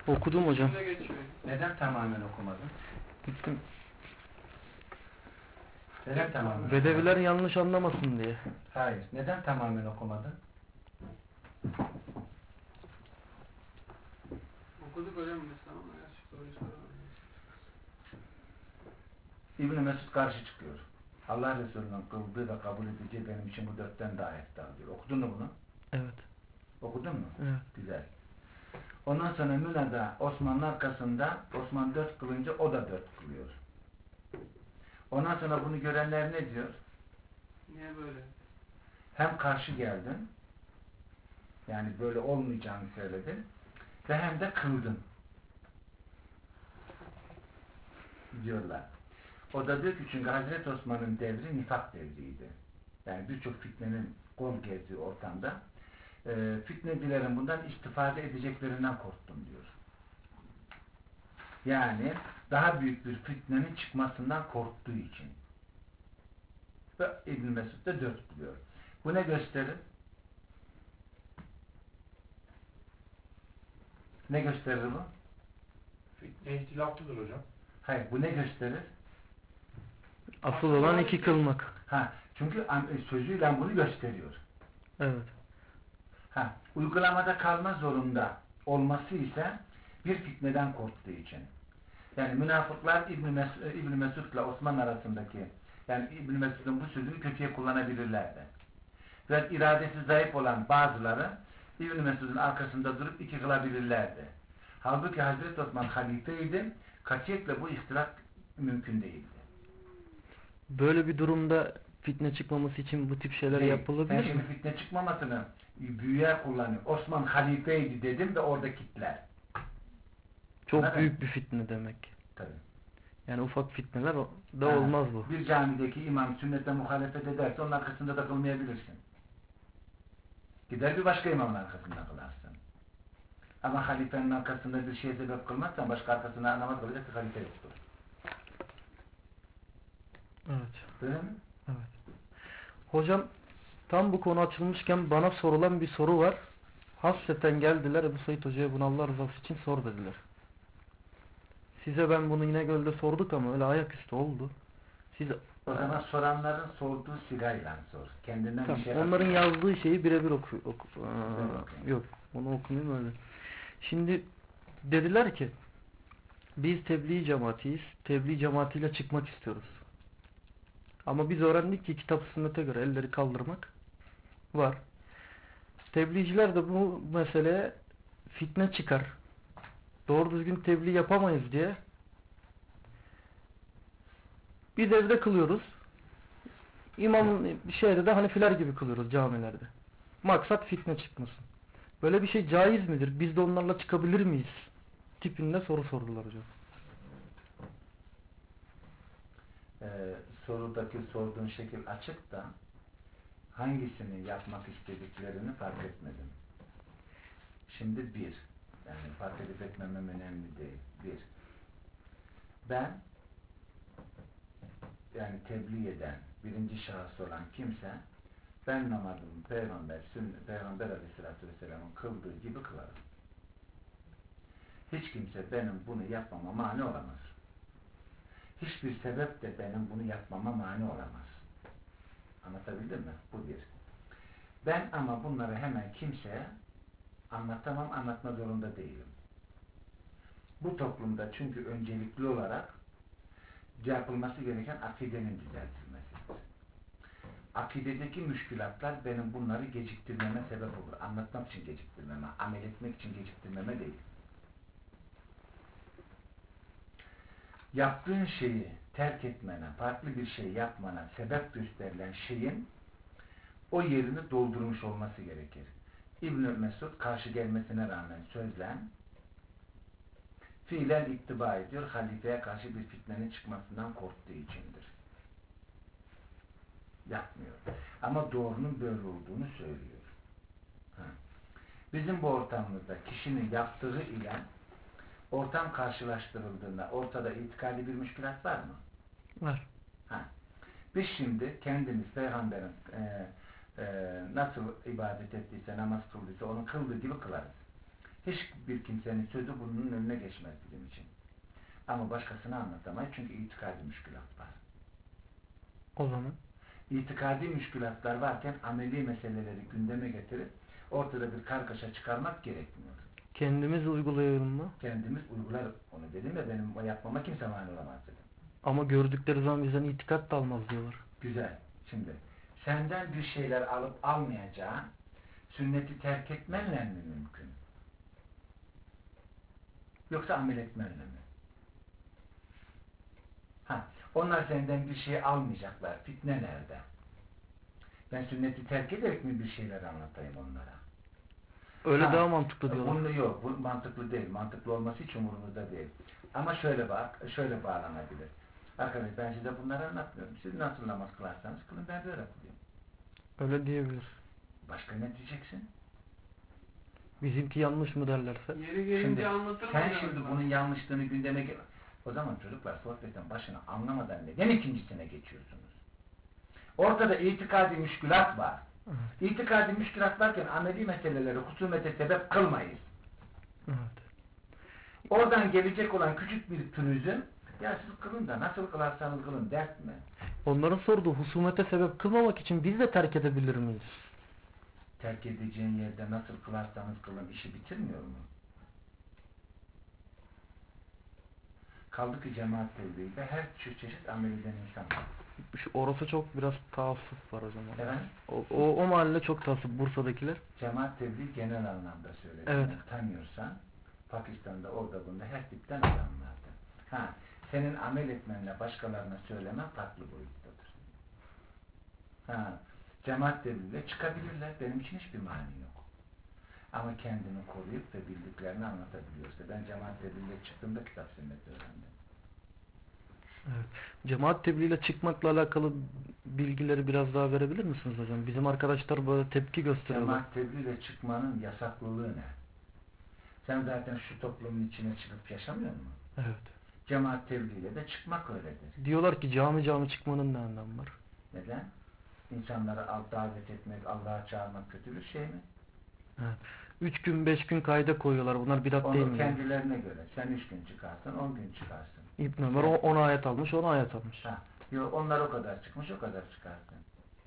Okudum hocam. Neden tamamen okumadın? Gittim. Neden tamamen? Bedeviler yanlış anlamasın diye. Hayır. Neden tamamen okumadın? Okuduk hocam mesela ama soruyu soramadım. İbn-i Mesud karşı çıkıyor. Allah Resulü'nün kıldığı ve kabul edeceği benim için bu 4'ten daha eftal diyor. Okudun mu bunu? Evet. Okudun mu? Evet. Güzel. Ondan sonra Müna'da Osman'ın arkasında Osman 4 kılınca o da 4 kılıyor. Ondan sonra bunu görenler ne diyor? Niye böyle? Hem karşı geldin, yani böyle olmayacağını söyledin ve hem de kıldın diyorlar. O da diyor ki çünkü Hazreti Osman'ın devri nifak devriydi. Yani birçok fitnenin kol gezdiği ortamda fitnecilerin bundan istifade edeceklerinden korktum diyor. Yani daha büyük bir fitnenin çıkmasından korktuğu için. Ve İbn Mesud da 4 buluyor. Bu ne gösterir? Ne gösterir bu? Fitne ihtilaflıdır hocam. Hayır, bu ne gösterir? Asıl olan 2 kılmak. Çünkü sözüyle bunu gösteriyor. Evet. Uygulamada kalma zorunda olması ise bir fitneden korktuğu için. Yani münafıklar İbn Mesud ile Osman arasındaki, yani İbn Mesud'un bu sözünü kötüye kullanabilirlerdi. Ve iradesi zayıf olan bazıları İbn Mesud'un arkasında durup 2 kılabilirlerdi. Halbuki Hazreti Osman halifeydi, katiyetle bu ihtilaf mümkün değildi. Böyle bir durumda fitne çıkmaması için bu tip şeyler yapılabilir mi? Şimdi fitne çıkmamasını büyüye kullanıyor. Osman halifeydi dedim de orada kitler. Çok Neden? büyük bir fitne demek. Tabii. Yani ufak fitneler da olmaz bu. Bir camideki imam sünnete muhalefet ederse onun arkasında da kılmayabilirsin. Gider bir başka imamın arkasında kılarsın. Ama halifenin arkasında bir şeye sebep kılmazsan başka arkasına namaz kılacak bir halife yoktur. Evet. Öyle mi? Evet. Hocam tam bu konu açılmışken bana sorulan bir soru var. Hasreten geldiler Ebu Said Hoca'ya bunu Allah rızası için sor dediler. Size ben bunu İnegöl'de sorduk ama öyle ayaküstü oldu. Siz O zaman soranların sorduğu sigayla sor. Kendinden tamam, bir şey onların yazdığı şeyi birebir oku. okay. Yok, onu okumayayım öyle. Şimdi dediler ki biz tebliğ cemaatiyiz. Tebliğ cemaatiyle çıkmak istiyoruz. Ama biz öğrendik ki kitap sünnete göre elleri kaldırmak var. Tebliğciler de bu meseleye fitne çıkar. Doğru düzgün tebliğ yapamayız diye biz evde kılıyoruz. İmamın şeyde de hanifiler gibi kılıyoruz camilerde. Maksat fitne çıkmasın. Böyle bir şey caiz midir? Biz de onlarla çıkabilir miyiz? Tipinde soru sordular hocam. Sorudaki sorduğun şekil açık da hangisini yapmak istediklerini fark etmedim. Şimdi yani fark edip etmemem önemli değil. Ben yani tebliğ eden birinci şahıs olan kimse ben namazımı Peygamber Aleyhisselatü Vesselam'ın kıldığı gibi kılarım. Hiç kimse benim bunu yapmama mani olamaz. Hiçbir sebep de benim bunu yapmama mani olamaz. Anlatabildim mi? Bu bir. Ben ama bunları hemen kimseye anlatamam, anlatma zorunda değilim. Bu toplumda çünkü öncelikli olarak yapılması gereken akidenin düzeltilmesidir. Akidedeki müşkülatlar benim bunları geciktirmeme sebep olur. Anlatmak için geciktirmeme, amel etmek için geciktirmeme değil. Yaptığın şeyi terk etmene, farklı bir şey yapmana sebep gösterilen şeyin o yerini doldurmuş olması gerekir. İbn-i Mesud karşı gelmesine rağmen sözlen fiilen ittiba ediyor, halifeye karşı bir fitnenin çıkmasından korktuğu içindir. Yapmıyor. Ama doğrunun böyle olduğunu söylüyor. Bizim bu ortamımızda kişinin yaptığı ile ortam karşılaştırıldığında ortada itikadi bir müşkülat var mı? Var. Biz şimdi kendimiz Peygamber'in nasıl ibadet ettiyse, namaz kıldıysa onu kıldığı gibi kılarız. Hiçbir kimsenin sözü burnunun önüne geçmez bizim için. Ama başkasına anlatamayız çünkü itikadi müşkülat var. O zaman İtikadi müşkülatlar varken ameli meseleleri gündeme getirip ortada bir kargaşa çıkarmak gerekmiyor. kendimiz uygulayalım mı? Kendimiz uygular onu dedim ya, benim o yapmama kimse mani olamaz dedim. Ama gördükleri zaman bizden itikat da almaz diyorlar. Güzel. Şimdi senden bir şeyler alıp almayacağın sünneti terk etmenle mi mümkün? Yoksa amel etmenle mi? Onlar senden bir şey almayacaklar. Fitne nerede? Ben sünneti terk ederek mi bir şeyler anlatayım onlara? Öyle daha mantıklı diyorlar. Bunu yok. Bu mantıklı değil. Mantıklı olması hiç umurumuzda değil. Ama şöyle bağlanabilir. Arkadaş ben size bunları anlatmıyorum. Siz nasıl namaz kılarsanız kılın, ben böyle kılayım. Öyle diyebilir. Başka ne diyeceksin? Bizimki yanlış mı derlerse. Yeri gelince Şimdi anlatır mı? sen hocam? şimdi bunun yanlışlığını gündeme gel. O zaman çocuklar sohbetin başına anlamadan neden ikincisine geçiyorsunuz? Ortada itikadi müşkülat var. Evet. İtikadi müşkülat varken ameli meseleleri husumete sebep kılmayız. Evet. Oradan gelecek olan küçük bir pürüzün, ya siz kılın da nasıl kılarsanız kılın dert mi? Onların sorduğu husumete sebep kılmamak için biz de terk edebilir miyiz? Terk edeceğin yerde nasıl kılarsanız kılın işi bitirmiyor mu? Kaldı ki cemaat tevhidinde her çeşit amel eden insan var. Orası çok biraz taassüp var o zaman. Evet. O mahalle çok taassüp, Bursa'dakiler. Cemaat tevhid genel anlamda söyledim. Evet. Yani tanıyorsan Pakistan'da orada bunda her tipten adam vardı. Senin amel etmenle başkalarına söylemen farklı boyuttadır. Cemaat tevhidle çıkabilirler. Benim için hiçbir mani yok. Ama kendini koruyup ve bildiklerini anlatabiliyorsa. Ben cemaat tevhidle çıktığımda kitap sünnet öğrendim. Evet. Cemaat tebliğiyle çıkmakla alakalı bilgileri biraz daha verebilir misiniz hocam? Bizim arkadaşlar böyle tepki gösteriyorlar. Cemaat tebliğle çıkmanın yasaklılığı ne? Sen zaten şu toplumun içine çıkıp yaşamıyor musun? Evet. Cemaat tebliğiyle de çıkmak öyledir. Diyorlar ki cami çıkmanın ne anlamı var? Neden? İnsanları davet etmek, Allah'a çağırmak kötü bir şey mi? Evet. 3 gün 5 gün kayda koyuyorlar. Bunlar bidat değil Onu mi? kendilerine göre. Sen 3 gün çıkarsın, 10 gün çıkarsın. İbn Ömer 10 ayet almış, 10 ayet almış. Yok, onlar o kadar çıkmış, o kadar çıkarsın.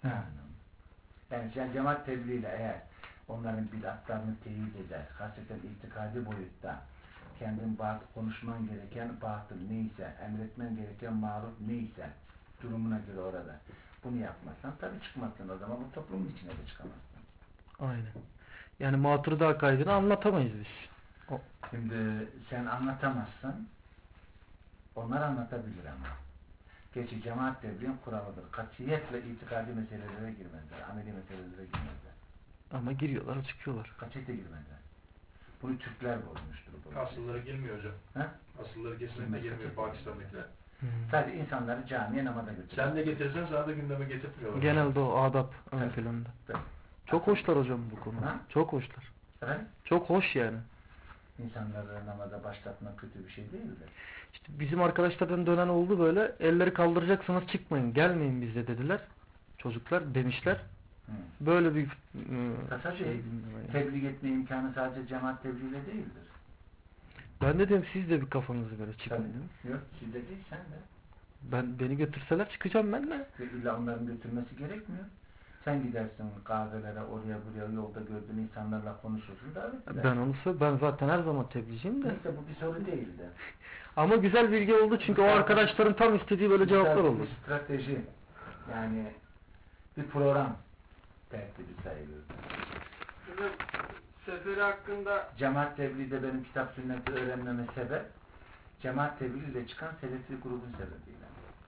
Yani sen cemaat tebliğiyle eğer onların bidatlarını teyit eder, hasreten itikadi boyutta kendin konuşman gereken batıl neyse, emretmen gereken maruf neyse durumuna göre orada bunu yapmazsan tabii çıkmazsın, o zaman bu toplumun içine de çıkamazsın. Aynen. Yani Maturidi kaydını anlatamayız biz. Şimdi sen anlatamazsın, onlar anlatabilir ama. Gerçi cemaat tebliğin kuralıdır. Katiyetle itikadi meselelere girmezler, ameli meselelere girmezler. Ama giriyorlar, çıkıyorlar. Katiyetle girmezler. Bunu Türkler bozmuştur. Asılları girmiyor hocam. Ha? Asılları kesinlikle girmiyor Pakistan'dakiler. Sadece insanları camiye namaza götürüyor. Sen de getirsen sana da gündeme getirtmiyorlar. Genelde o adap ön Evet. planda. Evet. Çok hoşlar hocam bu konuda. Ha? Çok hoşlar. Efendim? Çok hoş yani. İnsanları namaza başlatmak kötü bir şey değildir. İşte bizim arkadaşlardan dönen oldu böyle. Elleri kaldıracaksınız çıkmayın, gelmeyin bize dediler. Çocuklar demişler. Böyle bir Tabii tebliğ etme imkanı sadece cemaat tebliğiyle değildir. Ben de dedim siz de bir kafanızı göre çıkın Tabii. dedim. Yok sizde değil, sen de. Beni götürseler çıkacağım ben de. Ve illa onların götürmesi gerekmiyor. Sen gidersin kahvelere, oraya buraya, yolda gördüğün insanlarla konuşursun, davet edersin. Ben zaten her zaman tebliğciyim de. Neyse bu bir soru değildi. Ama güzel bilgi oldu çünkü o arkadaşların tam istediği böyle cevaplar oldu. Bir strateji, yani bir program tertibi sayılır. Hocam seferi hakkında Cemaat tebliğde benim kitap sünneti öğrenmeme sebep, cemaat tebliğiyle çıkan selefi grubun sebebiyle.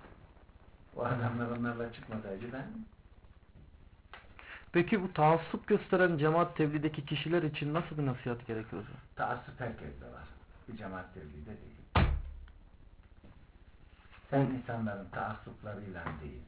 O adamlar onlarla çıkmasaydı ben... Peki bu taassup gösteren cemaat tebliğdeki kişiler için nasıl bir nasihat gerekiyor hocam? Taassup herkeste var. Bir cemaat tebliğde değil. Sen insanların taassuplarıyla değil.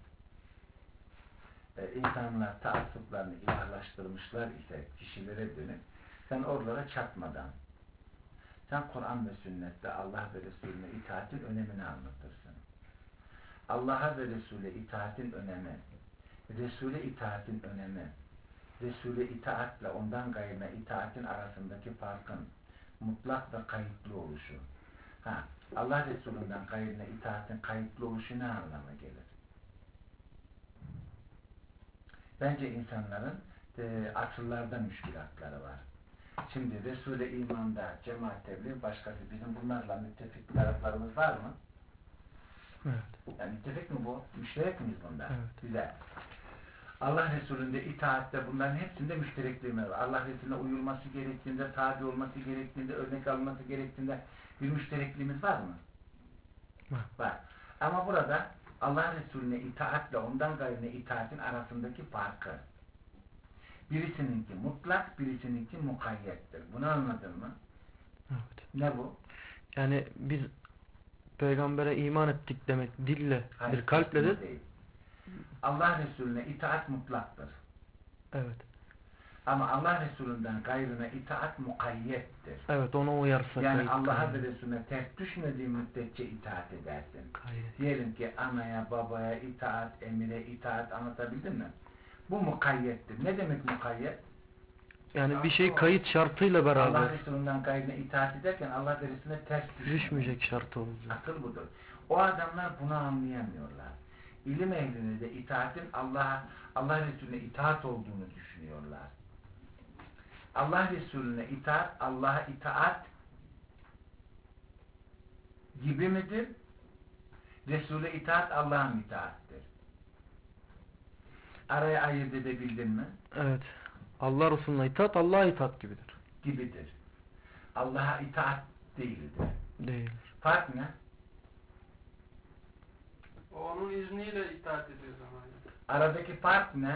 İnsanlar taassuplarını ilahlaştırmışlar ise kişilere dönüp sen oralara çatmadan sen Kur'an ve sünnette Allah ve Resulüne itaatin önemini anlatırsın. Allah'a ve Resul'e itaatin önemi, Resul'e itaatin önemi, Resul'e itaatle ondan gayrına itaatin arasındaki farkın mutlak ve kayıtlı oluşu. Ha, Allah Resulü'nden gayrine itaatin kayıtlı oluşu ne anlama gelir? Bence insanların asıllarda müşkilatları var. Şimdi Resul'e imanda, cemaat tebliğ başkası. Bizim bunlarla müttefik taraflarımız var mı? Evet. Yani müttefik mi bu? Müşterek miyiz bunda? Evet. Güzel. Allah Resulü'nde itaatte bunların hepsinde müşterekliğimiz var. Allah Resulü'ne uyulması gerektiğinde, tabi olması gerektiğinde, örnek alınması gerektiğinde bir müşterekliğimiz var mı? Var. Var. Ama burada Allah Resulüne itaatle ondan gayrine itaatin arasındaki farkı. Birisininki mutlak, birisininki mukayyettir. Bunu anladın mı? Evet. Ne bu? Yani biz peygambere iman ettik demek dille, Hayır, bir kalple de değil. Allah Resulüne itaat mutlaktır. evet. Ama Allah Resulü'nden gayrına itaat mukayyettir. Evet, ona uyarsa Yani kayıt Allah'a ve kaydı. Resulüne ters düşmediği müddetçe itaat edersin. Kayıt. Diyelim ki anaya, babaya itaat, emire itaat, anlatabildim mi? Bu mukayyettir. Ne demek mukayyet? Yani bir şey kayıt şartıyla Allah beraber Resulü'nden gayrına itaat ederken Allah ve Resulüne ters düşmeyecek şartı olacak. Akıl budur. O adamlar bunu anlayamıyorlar. İlim ehline de itaatin Allah Resulüne itaat olduğunu düşünüyorlar. Allah Resulüne itaat, Allah'a itaat gibi midir? Resul'e itaat Allah'a itaattir. Araya ayırt edebildin mi? Evet. Allah Resulüne itaat, Allah'a itaat gibidir. Gibidir. Allah'a itaat değildir. Değildir. Fark ne? O onun izniyle itaat ediyor zaman. Aradaki fark ne?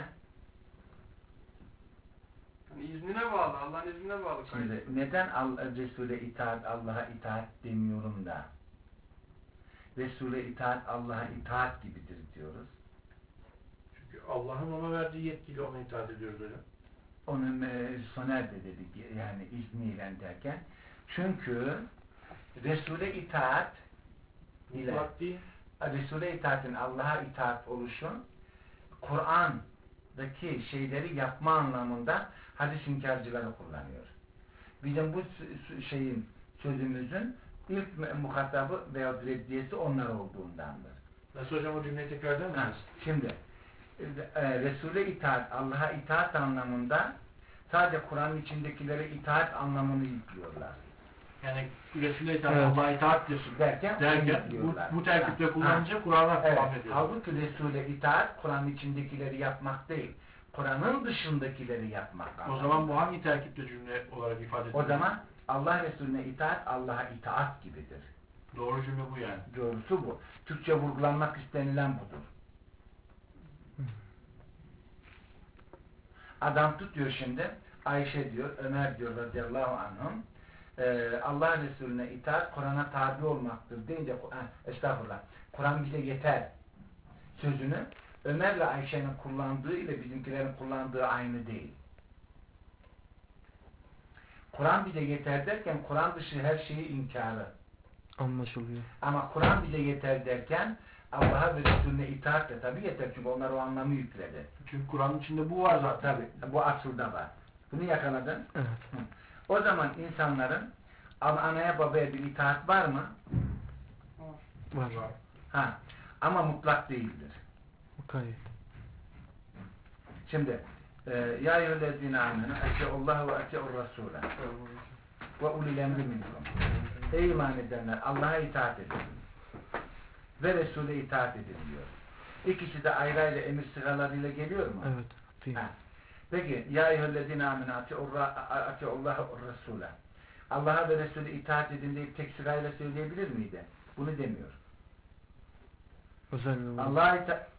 Yani iznine bağlı, Allah'ın iznine bağlı. Şimdi neden Resul'e itaat Allah'a itaat demiyorum da Resul'e itaat Allah'a itaat gibidir diyoruz. Çünkü Allah'ın ona verdiği yetkiyle ona itaat ediyoruz hocam. Onu Soner de dedik yani izniyle derken. Çünkü Resul'e itaat ile Mutlak değil. Resul'e itaatin Allah'a itaat oluşu Kur'an'daki şeyleri yapma anlamında hadis inkarcıları kullanıyor. Bizim bu şeyin sözümüzün ilk muhatabı veya reddiyesi onlar olduğundandır. Nasıl hocam, o cümleyi tekrar eder misiniz? Şimdi Resul'e itaat, Allah'a itaat anlamında sadece Kur'an'ın içindekilere itaat anlamını yüklüyorlar. Yani Resul'e itaat, Evet. Allah'a itaattir Derken bu terkipte kullanınca Kur'an'a evet. devam ediyor. Halbuki Resul'e itaat Kur'an'ın içindekileri yapmak değil. Kur'an'ın dışındakileri yapmak. O zaman bu hangi terkipte cümle olarak ifade edilir? O zaman Allah Resulüne itaat Allah'a itaat gibidir. Doğru cümle bu yani. Doğrusu bu. Türkçe vurgulanmak istenilen budur. Adam tutuyor şimdi, Ayşe diyor, Ömer diyor radıyallahu anhum, Allah Resulüne itaat Kur'an'a tabi olmaktır deyince, estağfurullah, Kur'an bize yeter sözünü Ömer'le Ayşe'nin kullandığı ile bizimkilerin kullandığı aynı değil. Kur'an bize yeter derken Kur'an dışı her şeyi inkarı. Anlaşılıyor. Ama Kur'an bize yeter derken Allah'a ve Resulüne itaat de tabi yeter çünkü onlar o anlamı yükledi. Çünkü Kur'an'ın içinde bu var zaten. Tabi bu asılda var. Bunu yakaladın. Evet. Hı. O zaman insanların anaya babaya bir itaat var mı? Var. Ha. Ama mutlak değildir. Kayıt. Şimdi ya eyyühellezine amenu eti'ullaha ve eti'ur rasûle ve ulil emri minkum. Ey iman edenler Allah'a itaat edin ve Resul'e itaat edin diyor. İkisi de ayrı ayrı emir sıralarıyla geliyor mu? Evet. Değil. Ha. Peki ya eyyühellezine amenu eti'ullaha ve rasûle Allah'a ve Resul'e itaat edin deyip tek sırayla söyleyebilir miydi? Bunu demiyor. Özel bir Allah'a itaat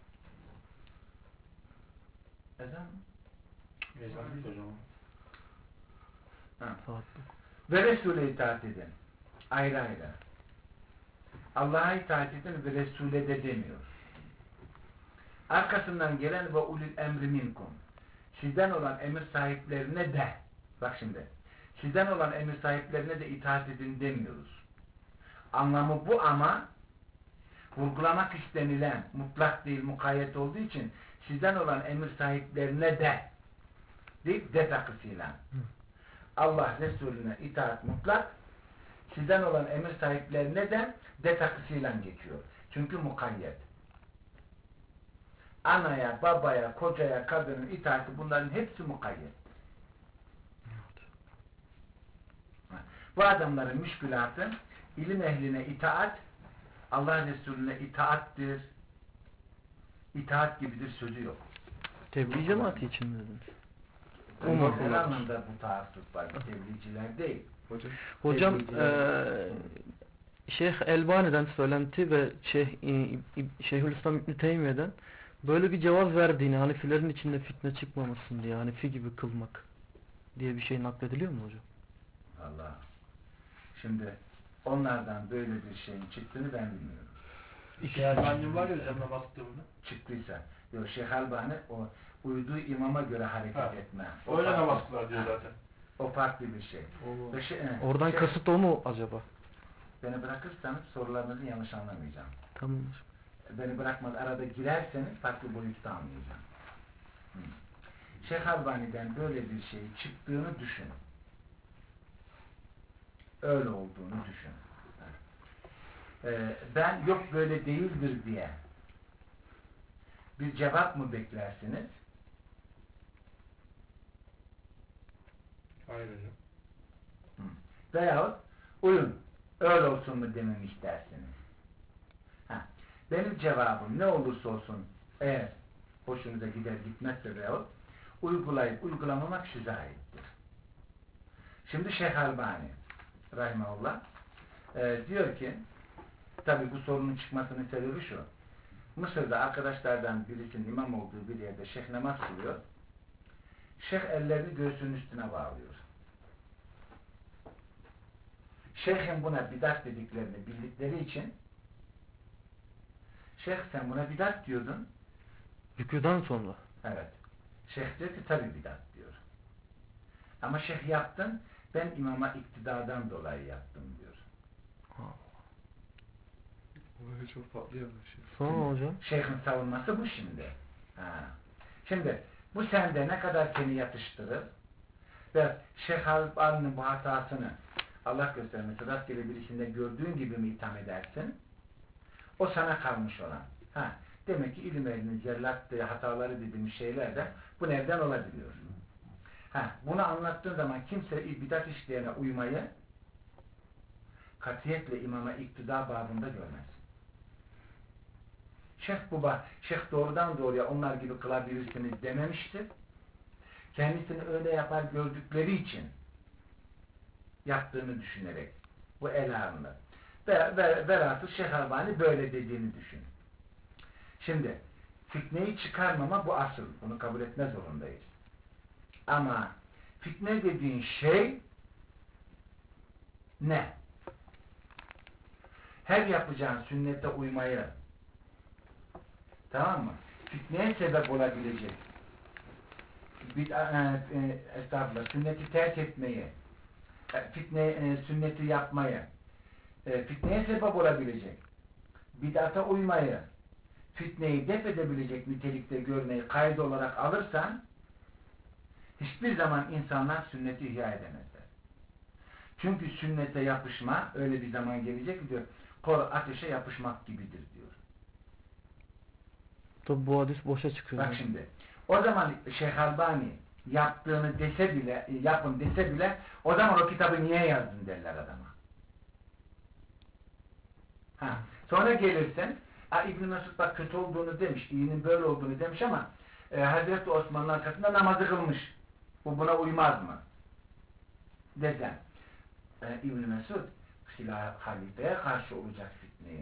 ezan mı? Ezan değil hocam. saat. Ve Resul'e itaat edin. Ayrı ayrı. Allah'a itaat edin ve Resul'e de demiyor. Arkasından gelen ve ulil emri minkum. Sizden olan emir sahiplerine de, bak şimdi, sizden olan emir sahiplerine de itaat edin demiyoruz. Anlamı bu ama vurgulamak istenilen mutlak değil mukayyet olduğu için sizden olan emir sahiplerine de deyip de takısıyla. Allah Resulüne itaat mutlak, sizden olan emir sahiplerine de det akısıyla geçiyor. Çünkü mukayyet. Anaya, babaya, kocaya, kadının itaati bunların hepsi mukayyet. Bu adamların müşkülatı ilim ehline itaat, Allah Resulüne itaattir. İtaat gibidir sözü yok. Tebliğ cemaati için mi dediniz? Her anlamda bu taassüp var. Tebliğciler değil. Hocam Tebliğciler- Şeyh Elbani'den söylenti ve Şeyhülislam İbn Teymiye'den böyle bir cevaz verdiğini, Hanefilerin içinde fitne çıkmamasın diye, Hanefi gibi kılmak diye bir şey naklediliyor mu hocam? Allah. Şimdi onlardan böyle bir şeyin çıktığını ben bilmiyorum. Şehirbancım var ya hocam namaz kılımında. Çıktıysa. Yok, Şeyh Albani o uyduğu imama göre hareket Ha. etme. Öyle namaz kılar diyor zaten. O farklı bir şey. Oo. Ve Oradan kasıt o mu acaba? Beni bırakırsanız sorularınızı yanlış anlamayacağım. Tamam hocam. Beni bırakmaz, arada girerseniz farklı boyutta anlayacağım. Şeyh Albani'den böyle bir şey çıktığını düşün. Öyle olduğunu düşün. Ben yok böyle değildir diye bir cevap mı beklersiniz? Hayır hocam. Veyahut uyun, öyle olsun mu dememiş dersiniz. Benim cevabım ne olursa olsun, eğer hoşunuza gider gitmezse veyahut uygulayıp uygulamamak size aittir. Şimdi Şeyh Albani rahimahullah diyor ki, tabi bu sorunun çıkmasının sebebi şu: Mısır'da arkadaşlardan birisinin imam olduğu bir yerde şeyh namaz kılıyor. Şeyh ellerini göğsünün üstüne bağlıyor. Şeyhin buna bidat dediklerini bildikleri için şeyh sen buna bidat diyordun. Rüküden sonra. Evet. Şeyh diyor ki tabi bidat diyor. Ama şeyh yaptın, ben imama iktidadan dolayı yaptım diyor. Böyle çok patlayan bir şey. Sonra hocam. Şeyhin savunması bu şimdi. Şimdi bu sende ne kadar seni yatıştırır ve Şeyh Albani'nin bu hatasını Allah göstermesi rastgele birisinde gördüğün gibi mi itham edersin? O sana kalmış olan. Demek ki ilim ehlinin zellattığı hataları dediğimiz şeyler de bu nereden olabiliyor? Bunu anlattığın zaman kimse bidat işleyene uymayı katiyetle imama iktida babında görmez. Şeyh doğrudan doğruya onlar gibi kılabilirsiniz dememiştir. Kendisini öyle yapar gördükleri için yaptığını düşünerek bu ele alınır. Velhasıl Şeyh Albani böyle dediğini düşün. Şimdi fitneyi çıkarmama bu asıl. Bunu kabul etme zorundayız. Ama fitne dediğin şey ne? Her yapacağın sünnete uymayı, tamam mı? Fitneye sebep olabilecek estağfurullah, sünneti terk etmeyi, sünneti yapmayı, fitneye sebep olabilecek, bid'ata uymayı, fitneyi def edebilecek nitelikte görmeyi kayıt olarak alırsan, hiçbir zaman insanlar sünneti ihya edemezler. Çünkü sünnete yapışma öyle bir zaman gelecek ki diyor, kor ateşe yapışmak gibidir diyor. Tabi bu hadis boşa çıkıyor. Bak şimdi, o zaman Şeyh Albani yaptığını dese bile, yapın dese bile, o zaman o kitabı niye yazdın derler adama. Sonra gelirsen, İbn-i Mesud bak kötü olduğunu demiş, iyinin böyle olduğunu demiş ama Hazreti Osman'ın arkasında namazı kılmış. Bu buna uymaz mı? Desen. İbn-i Mesud halifeye karşı olacak fitneyi.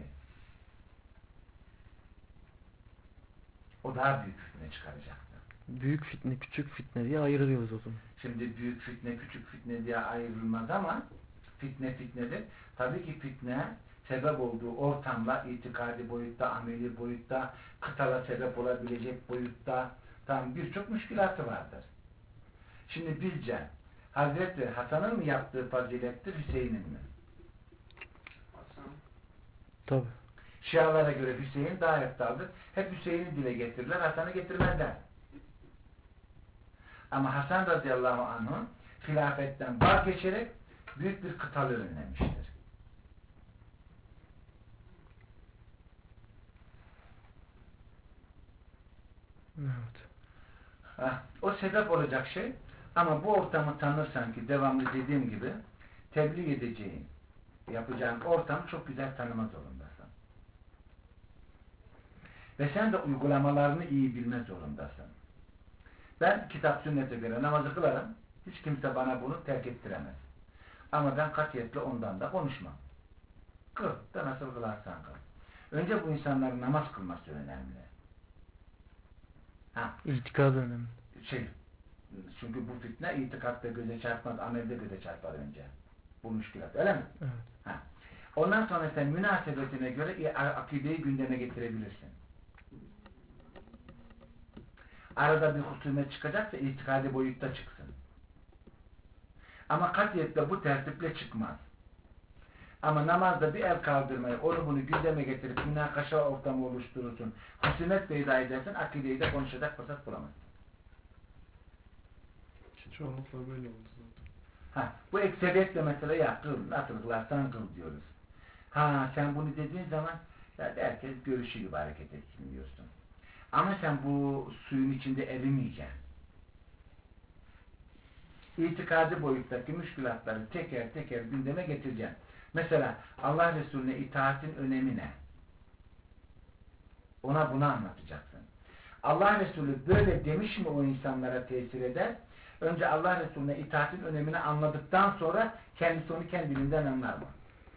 O daha büyük fitne çıkaracaktı. Büyük fitne, küçük fitne diye ayırıyoruz o zaman. Şimdi büyük fitne, küçük fitne diye ayrılmaz ama fitne fitnedir. Tabii ki fitne sebep olduğu ortamla itikadi boyutta, ameli boyutta, kıtala sebep olabilecek boyutta birçok müşkilatı vardır. Şimdi bizce Hazreti Hasan'ın mı yaptığı fazilettir, Hüseyin'in mi? Hasan. Tabi. Şialara göre Hüseyin daha eftaldır. Hep Hüseyin'i dile getirirler, Hasan'ı getirmezler. Ama Hasan radıyallahu anh'ın hilafetten vazgeçerek büyük bir kıtalığı önlemiştir. Evet. O sebep olacak şey, ama bu ortamı tanırsan ki devamlı dediğim gibi tebliğ edeceğin, yapacağın ortamı çok güzel tanıma zorundasın. Ve sen de uygulamalarını iyi bilme zorundasın. Ben kitap sünnete göre namazı kılarım, hiç kimse bana bunu terk ettiremez. Ama ben katiyetle ondan da konuşmam. Kıl, da nasıl kılarsan kıl. Önce bu insanların namaz kılması önemli. İtikad önemli. Çünkü bu fitne itikatta göze çarpmaz, amelde göze çarpar önce. Bu müşkilat, öyle mi? Evet. Ondan sonra sen münasebetine göre akideyi gündeme getirebilirsin. Arada bir husumet çıkacaksa itikadi boyutta çıksın. Ama katiyetle bu tertiple çıkmaz. Ama namazda bir el kaldırmayı, onu bunu gündeme getirip münakaşa ortamı oluşturursun, husumet peyda edersin, akideyi de konuşacak fırsat bulamazsın. Çoğunlukla böyle oldu zaten. Bu ekseriyetle mesela ya kıl, nasıl kılarsan kıl diyoruz. Sen bunu dediğin zaman ya herkes görüşü gibi hareket etsin diyorsun. Ama sen bu suyun içinde erimeyeceksin. İtikadi boyuttaki müşkülatları teker teker gündeme getireceksin. Mesela Allah Resulüne itaatin önemi ne? Ona bunu anlatacaksın. Allah Resulü böyle demiş mi o insanlara tesir eder? Önce Allah Resulüne itaatin önemini anladıktan sonra kendisi onu kendiliğinden anlar mı?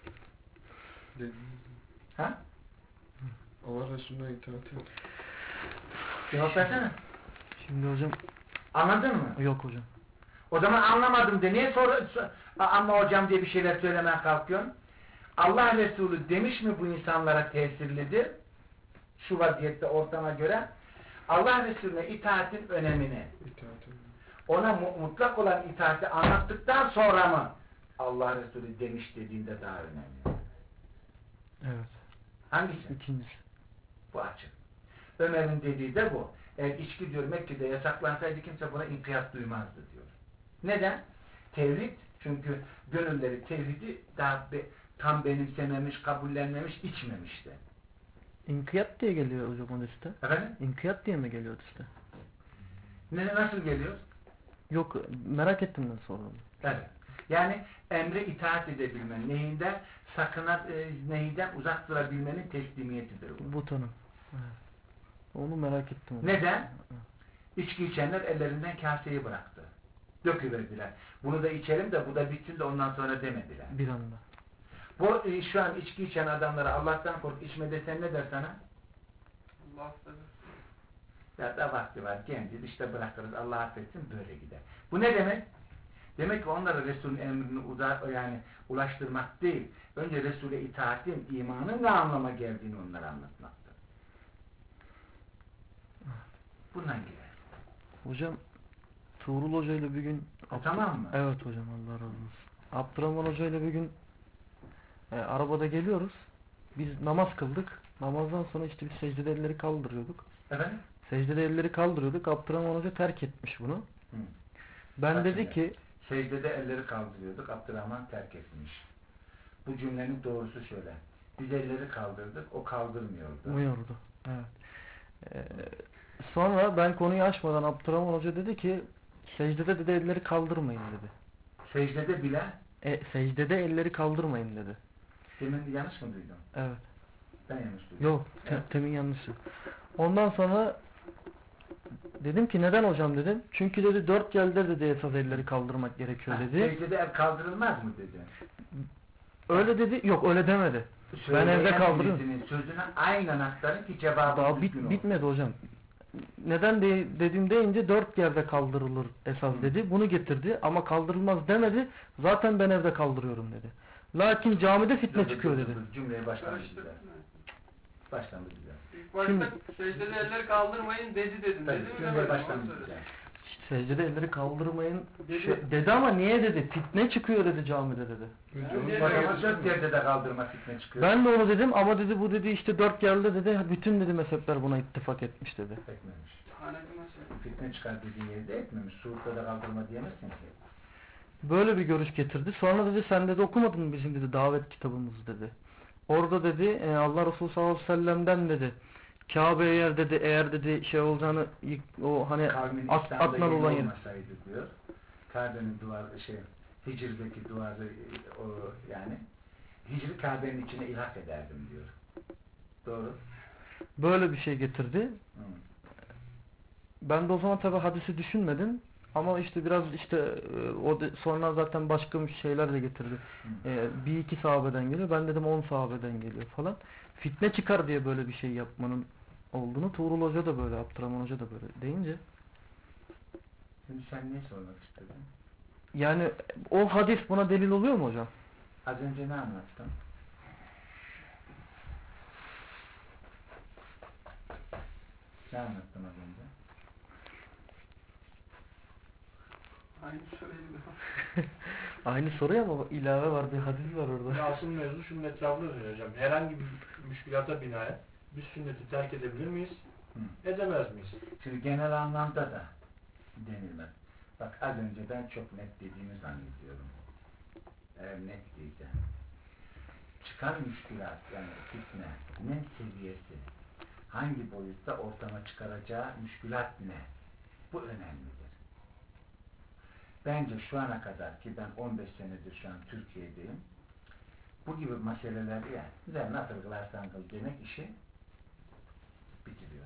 Allah Resulüne itaat et. Cevap versene. Şimdi hocam. Anladın mı? Yok hocam. O zaman anlamadım de niye ama hocam diye bir şeyler söylemeye kalkıyorsun? Allah Resulü demiş mi bu insanlara tesirlidir? Şu vaziyette ortama göre Allah Resulüne itaatin önemini, ona mutlak olan itaati anlattıktan sonra mı Allah Resulü demiş dediğinde daha önemli? Evet. Hangisi? İkincisi. Bu açık. Ömer'in dediği de bu. Eğer içki diyor Mekke'de yasaklansaydı kimse buna inkiyat duymazdı diyor. Neden? Tevhid, çünkü gönülleri tevhidi daha tam benimsememiş, kabullenmemiş, içmemişti. İnkiyat diye geliyor hocam o liste. Efendim? İnkiyat diye mi geliyor liste? Nasıl geliyor? Yok, merak ettim ben sordum. Evet. Yani emre itaat edebilmen, nehiden uzak durabilmenin teslimiyetidir bu. Bu tanım. Evet. Onu merak ettim. Neden? İçki içenler ellerinden kaseyi bıraktı. Döküverdiler. Bunu da içelim de bu da bitsin de ondan sonra demediler. Bir anda. Bu şu an içki içen adamlara Allah'tan kork içme desen ne der sana? Allah affeder. Ya da vakti var genciz işte bırakırız Allah affetsin böyle gider. Bu ne demek? Demek ki onlara Resul'ün emrini ulaştırmak değil. Önce Resul'e itaatin, imanın ne anlama geldiğini onlara anlatmaktır. Bundan girer. Hocam Tuğrul Hoca ile bir gün Tamam mı? Evet hocam, Allah razı olsun. Abdurrahman Hoca ile bir gün arabada geliyoruz. Biz namaz kıldık. Namazdan sonra işte biz secdede elleri kaldırıyorduk. Efendim? Secdede elleri kaldırıyorduk. Abdurrahman Hoca terk etmiş bunu. Ben Bak dedi şimdi, ki secdede elleri kaldırıyorduk. Abdurrahman terk etmiş. Bu cümlenin doğrusu şöyle. Biz elleri kaldırdık. O kaldırmıyordu. Umuyordu. Evet. Sonra ben konuyu açmadan Abdurrahman Hoca dedi ki secdede dedi elleri kaldırmayın dedi. Secdede bile Secdede elleri kaldırmayın dedi. demin yanlış mı duydum? Evet. Ben yanlış duydum. Yok. Temin yanlışı. Ondan sonra dedim ki neden hocam dedim. Çünkü dedi 4 yerde dedi esas elleri kaldırmak gerekiyor dedi. Secdede el kaldırılmaz mı dedi? Öyle dedi. Yok öyle demedi. Ben evde kaldırıyorum. Sözüne aynen aktarın ki cevabı Daha düzgün olsun. bitmedi hocam. Neden dedim deyince 4 yerde kaldırılır esas dedi. Bunu getirdi ama kaldırılmaz demedi. Zaten ben evde kaldırıyorum dedi. Lakin camide fitne çıkıyor dedi. Cümleyi başlangıç Karıştırdın güzel. mı? Başlangıç güzel. İlk başta secdede elleri kaldırmayın dedim. Dedi mi? Cümleyi başlangıç güzel. İşte secdede elleri kaldırmayın Dedi. dedi ama niye dedi? Fitne çıkıyor dedi camide dedi. O zaman 4 yerde de kaldırma fitne çıkıyor. Ben de onu dedim ama dedi bu dedi işte 4 yerde dedi bütün dedi mezhepler buna ittifak etmiş dedi. Etmemiş. Hanefi mezhebi. Fitne çıkar dediğin yerde etmemiş. Suud'da da kaldırma diyemezsin ki. Böyle bir görüş getirdi. Sonra dedi sen dedi okumadın mı bizim dedi davet kitabımızı dedi. Orada dedi Allah Resulü sallallahu aleyhi ve sellem'den dedi Kabe'ye yer dedi eğer dedi şey olacağını o hani Kavmin İslam'da atlar yeni olan yer. olmasaydı diyor. Kabe'nin duvarı Hicri'deki duvarı o yani Hicri Kabe'nin içine ilhak ederdim diyor. Doğru. Böyle bir şey getirdi. Hı. Ben de o zaman tabi hadisi düşünmedim. Ama işte biraz işte sonra zaten başka şeyler de getirdi. Bir iki sahabeden geliyor. Ben dedim 10 sahabeden geliyor falan. Fitne çıkar diye böyle bir şey yapmanın olduğunu Tuğrul Hoca da böyle, Abdurrahman Hoca da böyle deyince. Şimdi sen ne sormak istedin? Yani o hadis buna delil oluyor mu hocam? Az önce ne anlattım? Ne anlattım az önce? Aynı söyleyeyim. Aynı soruya ama ilave var, bir hadis var orada. Ya asıl mevzu şunun etrafında dönüyor hocam. Herhangi bir müşkülata binaen biz sünneti terk edebilir miyiz? Edemez miyiz? Şimdi genel anlamda da denilmez. Bak az önce ben çok net dediğimi zannediyorum. Eğer net değilse. Çıkan müşkülat yani fitnenin seviyesi hangi boyutta ortama çıkaracağı müşkülat ne? Bu önemlidir. Bence şu ana kadar ki ben 15 senedir şu an Türkiye'deyim. Bu gibi meseleleri yani güzel nasıl kılarsan kıl demek işi bitiriyor.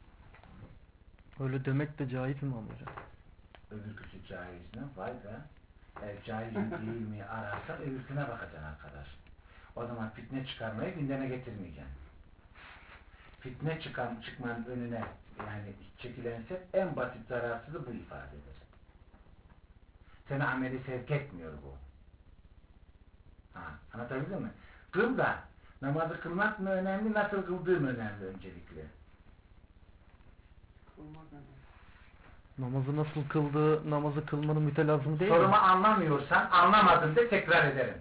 Öyle demek de caiz mi ama hocam? Öbürküsü caiz mi? Vay be. Caiz mi değil mi ararsan öbürküne bakacaksın arkadaş. O zaman fitne çıkarmayı gündeme getirmeyeceksin. Fitne çıkmanın önüne yani çekilen set en basit zararsızı bu ifadedir. Seni ameli sevk etmiyor bu. Anlatabildim mi? Kıl da namazı kılmak mı önemli, nasıl kıldığım önemli öncelikle. Namazı nasıl kıldığı, namazı kılmanın mütelazımı değil Sorumu mi? anlamıyorsan anlamadın de tekrar ederim.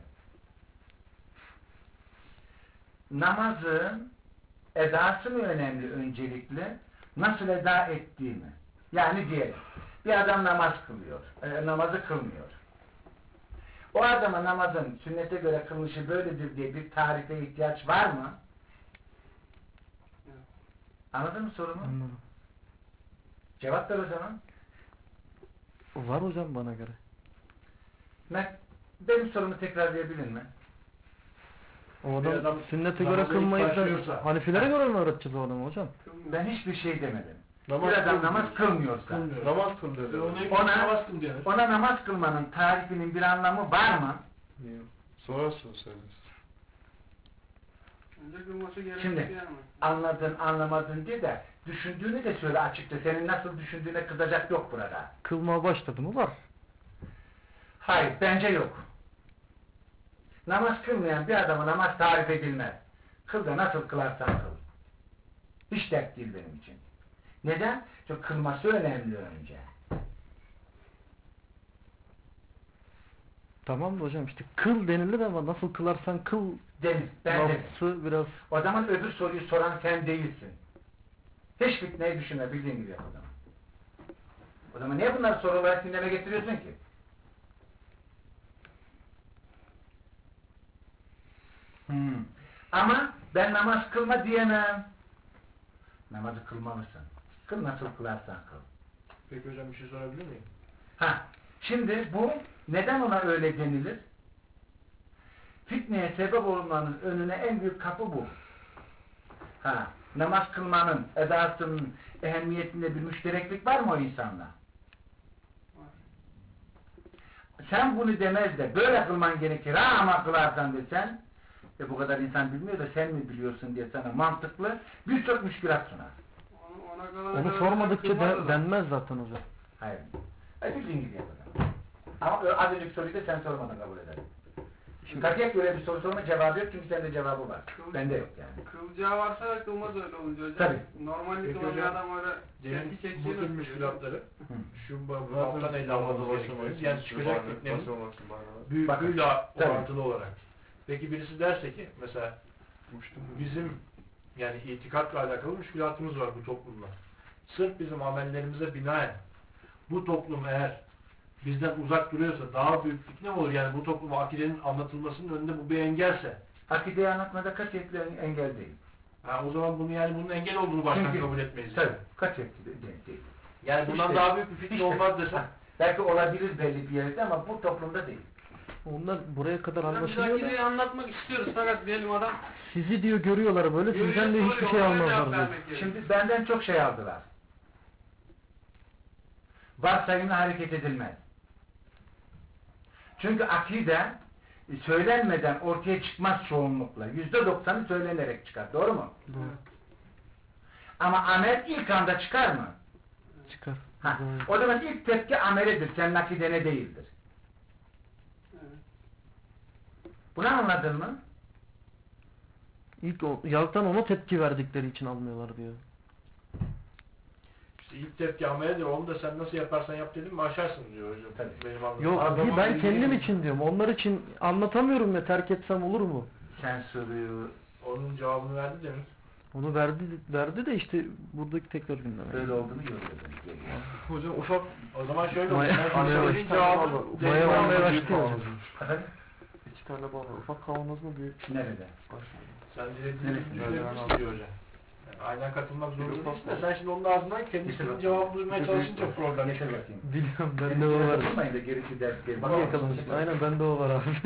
Namazın edası mı önemli öncelikle, nasıl eda ettiği mi? Yani diyelim, bir adam namaz kılıyor, namazı kılmıyor. O adama namazın sünnete göre kılınışı böyledir diye bir tarife ihtiyaç var mı? Anladın mı sorumu? Anladım. Cevap ver o zaman. Var hocam bana göre. Benim sorumu tekrarlayabilir mi? O Bir adam adam sünnete göre namaza ilk kılmayı başlıyorsa- da Hanefilere göre mi öğreteceğiz o adamı hocam? Ben hiçbir şey demedim. Namaz Bir adam kıl namaz diyor. kılmıyorsa, Namaz kıl dedi. ona namaz kılmanın tarifinin bir anlamı var mı? Niye? Sorarsan söylersin. Önce kılması gereken Şimdi bir yer mi? anladın anlamadın diye de düşündüğünü de söyle açıkça. Senin nasıl düşündüğüne kızacak yok burada. Kılmaya başladı mı var. Hayır bence yok. Namaz kılmayan bir adama namaz tarif edilmez. Kıl da nasıl kılarsan kıl. Hiç dert değil benim için. Neden? Çünkü kılması önemli önce. Tamam da hocam işte kıl denilir ama nasıl kılarsan kıl Denir. Ben dedim. lafzı biraz O zaman öbür soruyu soran sen değilsin. Hiç fitneyi düşünme. Bildiğin gibi yap o zaman. O zaman niye bunları soru olarak gündeme getiriyorsun ki? Ama ben namaz kılma diyemem. Namazı kılmalısın. Kıl nasıl kılarsan kıl. Peki hocam bir şey sorabilir miyim? Şimdi bu neden ona öyle denilir? Fitneye sebep olmanın önüne en büyük kapı bu. Namaz kılmanın, edasının ehemmiyetinde bir müştereklik var mı o insanla? Sen bunu demez de böyle kılman gerekir ama kılarsan desen bu kadar insan bilmiyor da sen mi biliyorsun diye sana mantıklı birçok müşkülat sunar. onu sormadıkça denmez zaten hocam. Hayır. Bildiğin gibi yapacağım. Ama az önceki soruyu da sen sormadan kabul ederim. Şimdi katiyen göre bir soru sorma cevabı yok çünkü sende cevabı var. Bende yok yani. Kılacağı varsa da kılmaz öyle olunca hocam. Tabii. Normalde Peki kılan bir hocam, adam öyle Diyelim tepki bu çekeceğini tür müşkülatları şu babdan ele Namaza almamız başlamak gerekiyor. için Yani çıkacak fitnenin başlamak için bana. büyüklüğüyle Tabii. orantılı olarak. Peki birisi derse ki mesela bizim yani itikatla alakalı müşkülatımız var bu toplumda. Sırf bizim amellerimize binaen bu toplum eğer bizden uzak duruyorsa daha büyük fitne mi olur? Yani bu topluma akidenin anlatılmasının önünde bu bir engelse. Akideyi anlatmada katiyetle engel değil. Ha, o zaman bunu yani bunun engel olduğunu baştan Çünkü- kabul etmeyiz. Tabii, katiyetle değil. Yani bundan İşte- daha büyük bir fitne işte- olmaz desem. Belki olabilir belli bir yerde ama bu toplumda değil. Onlar buraya kadar Biz anlaşılıyor da akideyi anlatmak istiyoruz fakat diyelim adam sizi diyor görüyorlar böyle sizden de hiçbir şey almazlar diyor. Şimdi benden çok şey aldılar. Varsayımla hareket edilmez. Çünkü akide söylenmeden ortaya çıkmaz çoğunlukla. %90'ı söylenerek çıkar. Doğru mu? Doğru. Ama amel ilk anda çıkar mı? Çıkar. Ha. Doğru. O zaman ilk tepki ameledir. Senin akidene değildir. Bunu anladın mı? İlk Yaltan ona tepki verdikleri için almıyorlar diyor. İşte ilk tepki ameledir. Onu da sen nasıl yaparsan yap dedim mi aşarsın diyor hocam. Tabii. Benim anladığım. Yok Adamın ben bildiği- kendim için diyorum. Onlar için anlatamıyorum ya, terk etsem olur mu? Sen soruyu Onun cevabını verdi demin. Onu verdi de işte buradaki tekrar gündeme. böyle olduğunu görüyorum. Hocam ufak O zaman şöyle olur. Maya- Sen Maya- söylediğin cevabı Maya- Maya- Maya- büyük başlıyor. kavanoz. Efendim? 2 tane bal var. Ufak kavanoz mu büyük? Nerede? Sen dilediğin Evet. gibi düşünebilirsin diyor hocam. Yani aynen katılmak zorunda Yok, değilsin de yok. sen şimdi onun ağzından kendi istediğin cevabı duymaya çalışınca problem Getir çıkıyor. bakayım. Biliyorum bende Beni o var. dokunmayın da gerisi ders gelir. Bak yakalamışsın. Aynen bende o var abi.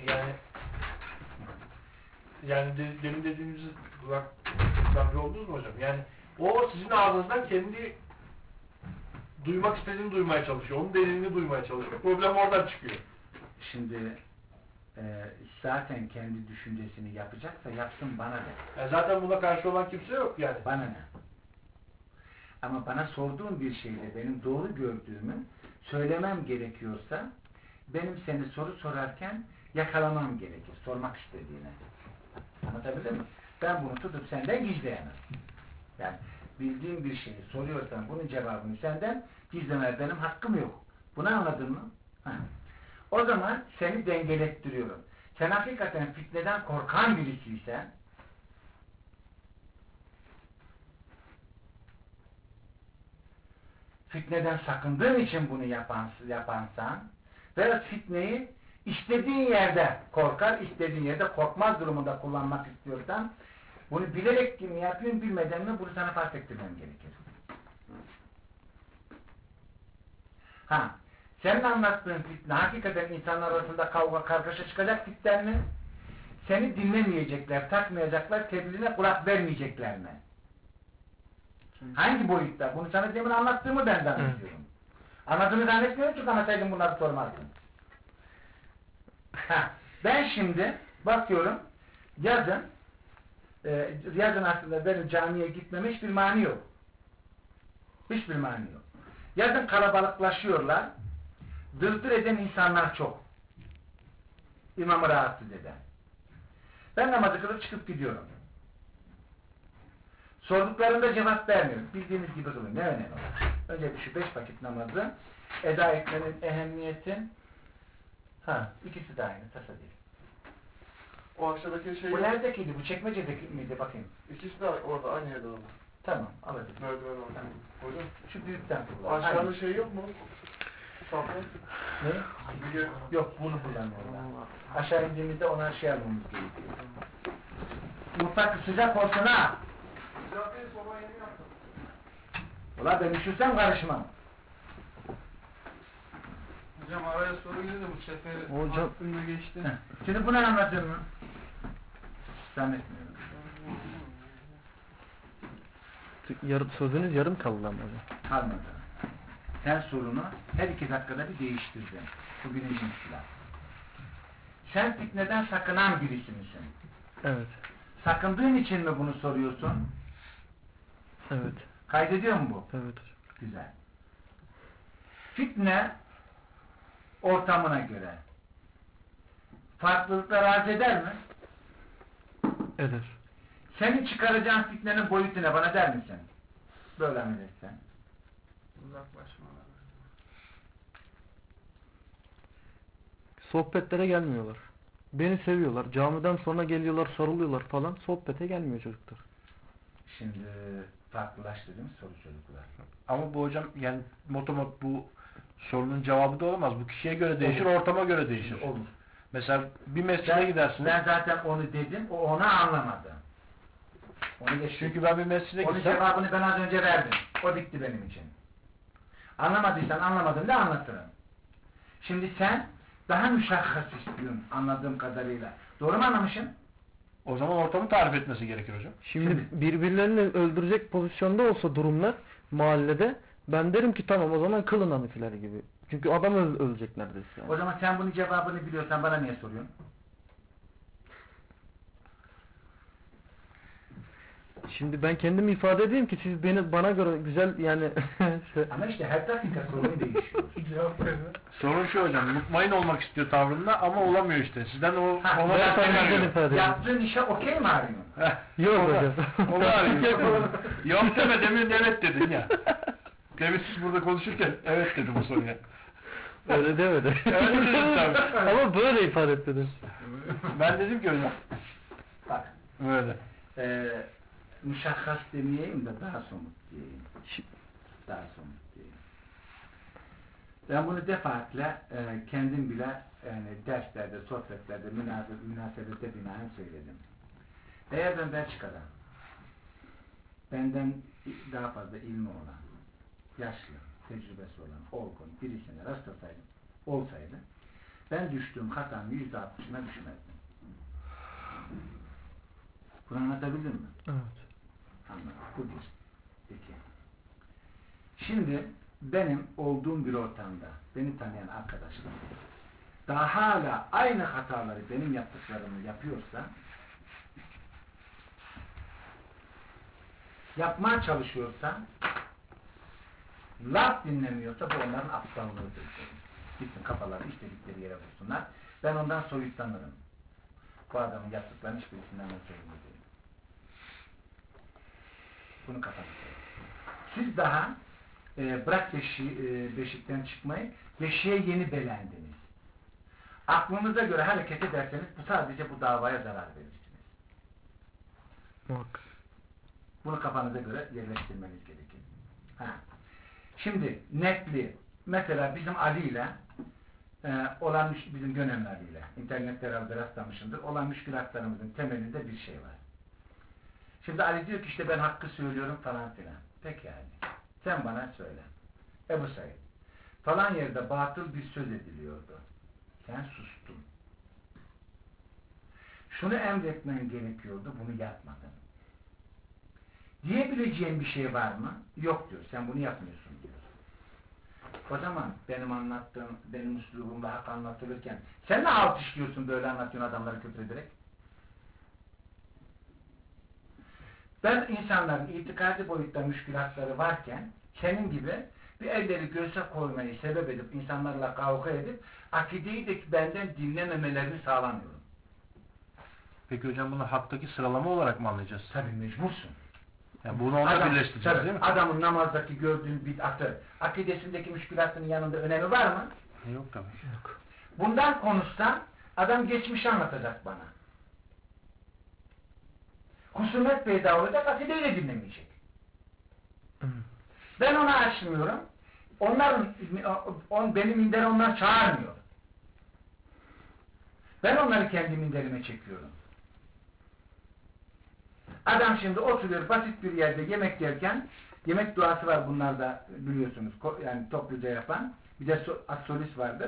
Yani demin dediğimizi kulak oldunuz mu hocam? Yani o sizin ağzınızdan kendi duymak istediğini duymaya çalışıyor. Onun delilini duymaya çalışıyor. Problem oradan çıkıyor. Şimdi zaten kendi düşüncesini yapacaksa yapsın bana ne? Yani zaten buna karşı olan kimse yok yani. Bana ne? Ama bana sorduğun bir şeyde benim doğru gördüğümü söylemem gerekiyorsa benim seni soru sorarken yakalamam gerekir. Sormak istediğine. Anlatabildim mi? Ben bunu tutup senden gizleyemem. Yani bildiğim bir şeyi soruyorsan bunun cevabını senden gizlemeye benim hakkım yok. Bunu anladın mı? Ha. O zaman seni dengelettiriyorum. Sen hakikaten fitneden korkan birisiysen fitneden sakındığın için bunu yapansan ve fitneyi istediğin yerde korkar, istediğin yerde korkmaz durumunda kullanmak istiyorsan bunu bilerek mi yapıyorsun bilmeden mi bunu sana fark ettirmem gerekir. Ha, senin anlattığın fitne hakikaten insanlar arasında kavga kargaşa çıkacak fitnen mi? Seni dinlemeyecekler, takmayacaklar, tebliğine kulak vermeyecekler mi? Hangi boyutta? Bunu sana demin anlattığımı ben de anlatıyorum. Anladığını zannetmiyorum çünkü anlataydım bunları sormazdım. Ha, ben şimdi bakıyorum yazın aslında benim camiye gitmeme hiçbir mani yok. Hiçbir mani yok. Yazın kalabalıklaşıyorlar. Dırdır eden insanlar çok. İmamı rahatsız eden. Ben namazı kılıp çıkıp gidiyorum. Sorduklarında cevap vermiyorum. Bildiğiniz gibi kılın. Ne önemi var? Önce şu 5 vakit namazı eda etmenin ehemmiyeti ikisi de aynı. Tasa değil. O aşağıdaki şey Bu yok. neredekiydi? Bu çekmecedeki miydi? Bakayım. İkisi de orada aynı yerde orada. Tamam. Alırız. Merdiven orada. Hocam Şu büyükten kullan. aşağıda Hangi? şey yok mu? Safra. Ne? Bir Yok. Bunu kullanıyorlar. Aşağı indiğimizde ona şey almamız gerekiyor. Mutfak sıcak olsun ha. Sıcak değil, soba yeni yaptım. Ulan ben üşürsem karışmam. Hocam araya soru girdi bu sefer Hocam- aklımda geçti. Heh. Şimdi bunu anladın mı? Zannetmiyorum. Sözünüz yarım kaldı ama hocam. Kalmadı. Sen sorunu her 2 dakikada bir değiştirdin. Bu birinci silah. Sen fitneden sakınan birisi misin? Evet. Sakındığın için mi bunu soruyorsun? Evet. Kaydediyor mu bu? Evet hocam. Güzel. Fitne ortamına göre farklılıklar arz eder mi? Eder. Senin çıkaracağın fitnenin boyutu ne? Bana der misin? Böyle amel etsen. Uzaklaşmalar. Sohbetlere gelmiyorlar. Beni seviyorlar. Camiden sonra geliyorlar, sarılıyorlar falan. Sohbete gelmiyor çocuklar. Şimdi farklılaştı değil mi soru çocuklar? Ama bu hocam yani motomot bu Sorunun cevabı da olamaz. Bu kişiye göre değişir, Olur. ortama göre değişir. Olur. Mesela bir mescide gidersiniz. Ben zaten onu dedim, o onu anlamadı. Onu geçti. Çünkü ben bir mescide Onun gitsem, cevabını ben az önce verdim. O bitti benim için. Anlamadıysan anlamadım da anlatırım. Şimdi sen daha müşahhas istiyorsun anladığım kadarıyla. Doğru mu anlamışım? o zaman ortamı tarif etmesi gerekir hocam. Şimdi birbirlerini öldürecek pozisyonda olsa durumlar mahallede, ben derim ki tamam o zaman kılın Hanefiler gibi. Çünkü adam ölecek neredeyse yani. O zaman sen bunun cevabını biliyorsan bana niye soruyorsun? Şimdi ben kendimi ifade edeyim ki siz bana göre güzel yani Ama işte her dakika sorun değişiyor. Cevap verin. Sorun şu hocam, mutmain olmak istiyor tavrında ama olamıyor işte. Sizden o Ha, ona ben destek sana güzel arıyor. ifade edeyim. Yaptığın işe okey mi arıyorsun? Yok hocam. Onu arıyor. Yok deme, demin evet dedin ya. Demin siz burada konuşurken evet dedim bu soruya. Öyle demedi. Öyle dedim tabii. Ama böyle ifade ettim. Ben dedim ki hocam, Bak, böyle. müşahhas demeyeyim de daha somut diyeyim. Daha somut diyeyim. Ben bunu defaatle kendim bile yani derslerde, sohbetlerde, münasebete binaen söyledim. Eğer ben Belçika'da benden daha fazla ilmi olan, yaşlı, tecrübesi olan, olgun birisine rastlasaydım, olsaydı, ben düştüğüm hatanın %60'ına düşmezdim. Bunu anlatabildim mi? Evet. Anladım. Bu bir. İki. Şimdi benim olduğum bir ortamda beni tanıyan arkadaşlar daha hala aynı hataları benim yaptıklarımı yapıyorsa, yapmaya çalışıyorsa, laf dinlemiyorsa bu onların aptallığıdır. Gitsin kafaları istedikleri yere vursunlar. Ben ondan soyutlanırım. Bu adamın yaptıklarının hiçbirisinden ben sorumlu değilim. Bunu kafanıza koyun. Siz daha bırak beşikten çıkmayı, beşiğe yeni belendiniz. Aklınıza göre hareket ederseniz bu sadece bu davaya zarar verirsiniz. Bak. Bunu kafanıza göre yerleştirmeniz gerekir. Ha. Şimdi netli, mesela bizim Ali ile olan bizim Gönenli Ali ile internette herhalde rastlamışımdır. Olan müşkülatlarımızın temelinde bir şey var. Şimdi Ali diyor ki işte ben hakkı söylüyorum falan filan. Peki Ali. Sen bana söyle. Ebu Said. Falan yerde batıl bir söz ediliyordu. Sen sustun. Şunu emretmen gerekiyordu, bunu yapmadın. Diyebileceğin bir şey var mı? Yok diyor. Sen bunu yapmıyorsun diyor. O zaman benim anlattığım, benim üslubumla hak anlatılırken sen ne halt işliyorsun böyle anlatıyorsun adamları küfrederek? Ben insanların itikadi boyutta müşkülatları varken senin gibi bir elleri göğse koymayı sebep edip insanlarla kavga edip akideyi de benden dinlememelerini sağlamıyorum. Peki hocam bunu haktaki sıralama olarak mı anlayacağız? Tabii mecbursun. Yani bunu onunla birleştireceğiz tabii, değil mi? adamın namazdaki gördüğün bid'atı, akidesindeki müşkülatının yanında önemi var mı? Yok tabii. Yok. Bundan konuşsam adam geçmişi anlatacak bana. Husumet peyda olacak, akideyi de dinlemeyecek. Ben onu açmıyorum. Benim minderi onlar çağırmıyor. Ben onları kendi minderime çekiyorum. Adam şimdi oturuyor basit bir yerde yemek yerken, yemek duası var bunlarda biliyorsunuz, yani topluca yapan, bir de as-solist vardır.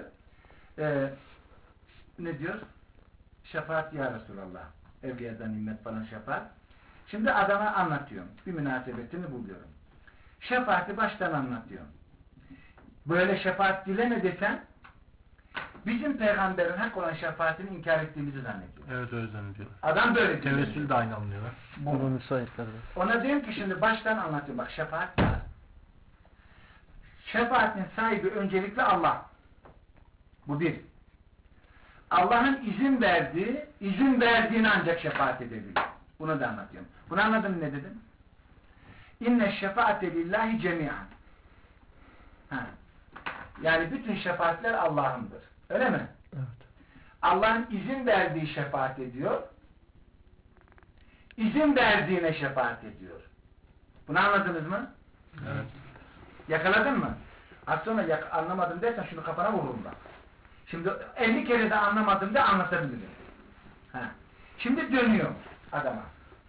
Ne diyor? Şefaat ya Resulallah. Evliyadan nimmet falan şefaat. Şimdi adama anlatıyorum. Bir münasebetini buluyorum. Şefaati baştan anlatıyorum. Böyle şefaat dileme desen bizim peygamberin hak olan şefaatini inkar ettiğimizi zannediyor. Evet öyle zannediyorlar. Adam böyle diyor. Tevessül de aynı anlıyorlar. Buna müsaitler. Ona diyorum ki şimdi baştan anlatıyorum. Bak şefaat var. Şefaatin sahibi öncelikle Allah. Bu bir. Allah'ın izin verdiğini ancak şefaat edebilir. Bunu da anlatıyorum. Bunu anladın mı ne dedim? İnne şefaate lillahi cemi'an. Yani bütün şefaatler Allah'ındır. Öyle mi? Evet. Allah'ın izin verdiği şefaat ediyor. İzin verdiğine şefaat ediyor. Bunu anladınız mı? Evet. Yakaladın mı? Az sonra anlamadım dersen şunu kafana vururum bak. Şimdi 50 kere de anlamadım da anlatabilirim. Ha. Şimdi dönüyor adama.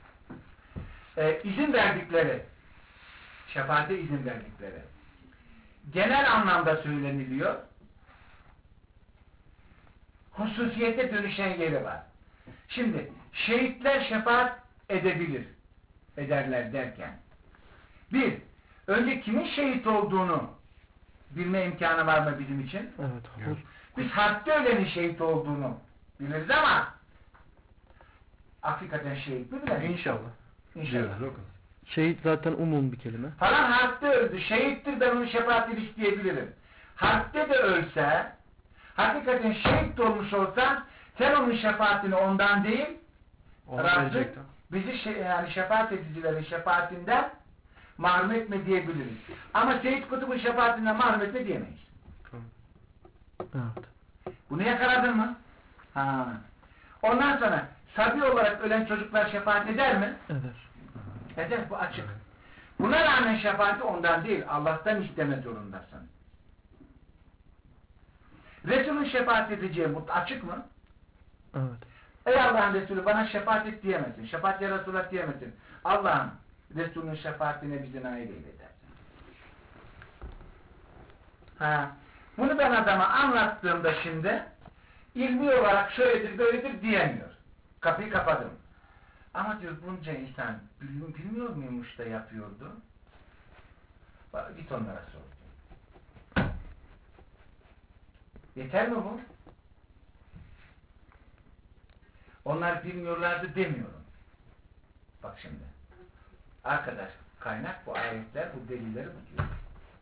İzin verdikleri, şefaate izin verdikleri, genel anlamda söyleniliyor, hususiyete dönüşen yeri var. Şimdi şehitler şefaat ederler derken, önce kimin şehit olduğunu bilme imkanı var mı bizim için? Evet. Biz harpte ölenin şehit olduğunu biliriz ama hakikaten şehit mi bilemeyiz? İnşallah. İnşallah. Şehit zaten umum bir kelime. Falan harpte öldü, şehittir, ben onun şefaatini isteyebilirim. Harpte de ölse, hakikaten şehit de olmuş olsa, sen onun şefaatini ondan değil, Onu Rabbim verecektim. bizi yani şefaat edicilerin şefaatinden mahrum etme diyebiliriz. Ama Seyyid Kutub'un şefaatinden mahrum etme diyemeyiz. Evet. Bunu yakaladın mı? Ha. Ondan sonra sabi olarak ölen çocuklar şefaat eder mi? Eder. Eder, bu açık. Buna rağmen şefaati ondan değil, Allah'tan isteme zorundasın. Resul'ün şefaat edeceği bu açık mı? Evet. Ey Allah'ın Resulü bana şefaat et diyemezsin. Şefaat ya Resulullah diyemezsin. Allah'ın Resul'ün şefaatine bizi nail eyle dersin. Ha. Bunu ben adama anlattığımda şimdi ilmi olarak şöyledir böyledir diyemiyor. Kapıyı kapadım. Ama diyor bunca insan bilmiyor muymuş da yapıyordu? Bak, git onlara sor. Yeter mi bu? Onlar bilmiyorlardı demiyorum. Bak şimdi. Arkadaş kaynak bu ayetler, bu delilleri bu diyor.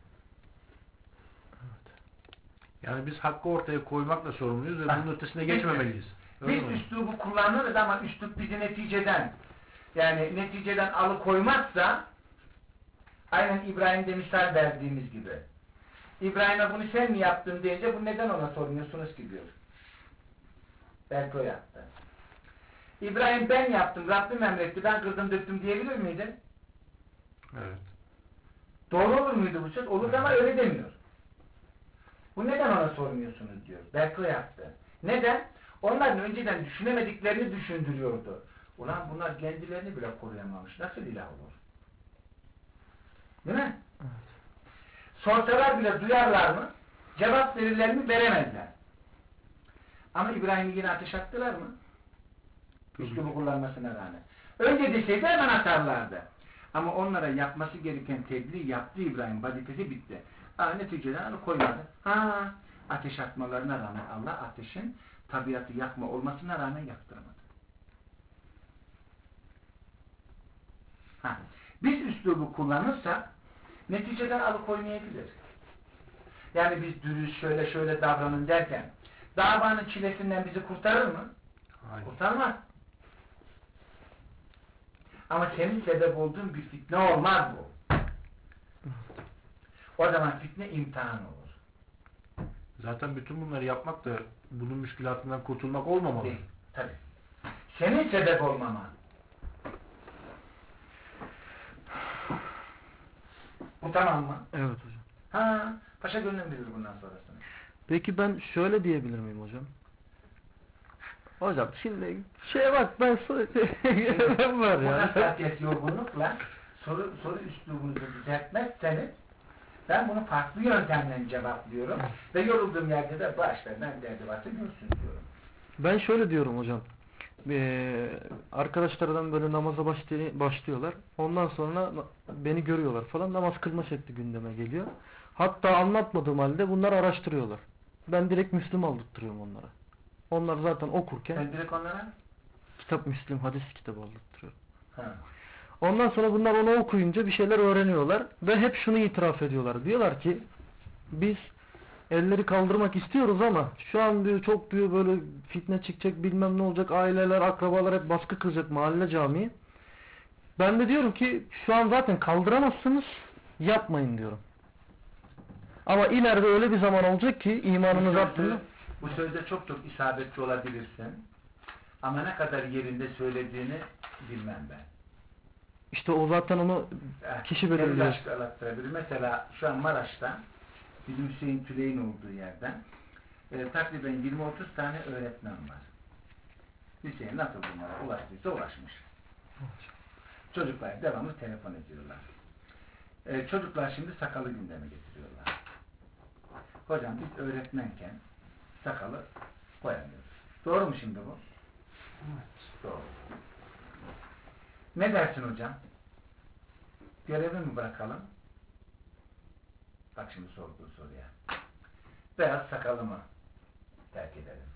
Yani biz hakkı ortaya koymakla sorumluyuz ve Ha, bunun ötesine bitti. geçmemeliyiz. Öyle Biz mi? üslubu kullanırız ama üslub bizi neticeden alıkoymazsa aynen İbrahim'de misal verdiğimiz gibi. İbrahim'e bunu sen mi yaptın deyince bu neden ona sormuyorsunuz ki diyor. Belki o yaptı. İbrahim ben yaptım, Rabbim emretti, ben kırdım döktüm diyebilir miydin? Evet. Doğru olur muydu bu söz? Olur ama öyle demiyor. Bu neden ona sormuyorsunuz diyor. Belki o yaptı. Neden? Onların önceden düşünemediklerini düşündürüyordu. Ulan bunlar kendilerini bile koruyamamış. Nasıl ilah olur? Değil mi? Evet. Sorsalar bile duyarlar mı? Cevap verirler mi? Veremezler. Ama İbrahim'i yine ateş attılar mı? Üslubu kullanmasına rağmen. Önce deseydi hemen atarlardı. Ama onlara yapması gereken tebliğ yaptı İbrahim. Vazifesi bitti. Neticeden onu koymadı. Ateş atmalarına rağmen Allah ateşin tabiatı yakma olmasına rağmen yaktırmadı. Biz üslubu kullanırsak neticeden alıkoymayabilir. Yani biz dürüst şöyle davranın derken davanın çilesinden bizi kurtarır mı? Hayır. Kurtarmaz. Ama senin sebep olduğun bir fitne olmaz bu. O zaman fitne imtihan olur. Zaten bütün bunları yapmak da bunun müşkülatından kurtulmak olmamalı. Değil. Tabii. Senin sebep olmaman. Bu tamam mı? Evet hocam. Paşa gönlüm bilir bundan sonrasını. Peki ben şöyle diyebilir miyim hocam? Hocam şimdi bak ben var Bu ya. hassasiyet yorgunlukla soru üslubunuzu düzeltmezseniz ben bunu farklı yöntemle cevaplıyorum ve yorulduğum yerde de ben derdi varsa görsün diyorum. Ben şöyle diyorum hocam. Arkadaşlardan böyle namaza başlıyorlar. Ondan sonra beni görüyorlar falan. Namaz kılma şekli gündeme geliyor. Hatta anlatmadığım halde bunlar araştırıyorlar. Ben direkt Müslüm aldırtırıyorum onlara. Onlar zaten okurken Sen direkt onlara? kitap Müslüm hadis kitabı aldırtırıyorum. Ha. Ondan sonra bunlar onu okuyunca bir şeyler öğreniyorlar ve hep şunu itiraf ediyorlar. Diyorlar ki biz elleri kaldırmak istiyoruz ama şu an diyor çok diyor böyle fitne çıkacak bilmem ne olacak, aileler akrabalar hep baskı kılacak mahalle camii. Ben de diyorum ki şu an zaten kaldıramazsınız, yapmayın diyorum. Ama ileride öyle bir zaman olacak ki imanınız arttığında. Bu sözde çok isabetli olabilirsin. Ama ne kadar yerinde söylediğini bilmem ben. İşte o zaten onu kişi belirliyor. Açıklattırabilir. Mesela şu an Maraş'ta bizim Hüseyin Tüley'in olduğu yerden takriben 20-30 tane öğretmen var. Hüseyin nasıl bunlara ulaştıysa ulaşmış. Çocuklar devamlı telefon ediyorlar. Çocuklar şimdi sakalı gündeme getiriyorlar. Hocam biz öğretmenken sakalı koyamıyoruz. Doğru mu şimdi bu? Doğru. Ne dersin hocam? Görevi mi bırakalım? Bak şimdi sorduğu soruya. Beyaz sakallı mı terk edelim?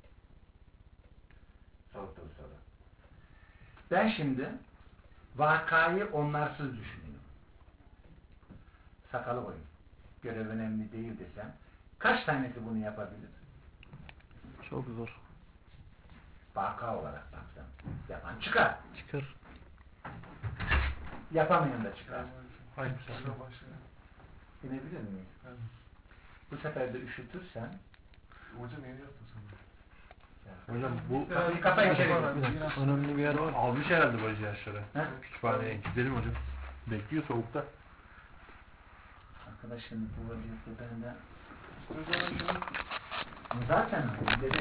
Sorduğu soru. Ben şimdi vakayı onlarsız düşünüyorum. Sakalı koyun. Görev önemli değil desem kaç tanesi bunu yapabilir? Çok zor. Vaka olarak baksam. Yapan çıkar. Çıkar. Yapamayan da çıkar. Hayır. Şurada başlayalım. Binebilir miyiz? Evet. Bu sefer de üşütürsen Hocam yeni yaptın sen. Hocam bu kapıyı kapa içeri gir. Bir dakika, önemli bir yer var. almış herhalde bacı yaşları. Ha? Kütüphaneye gidelim hocam. Bekliyor soğukta. Arkadaş şimdi bu vaziyette ben de İşte o zaman şunu zaten öyle.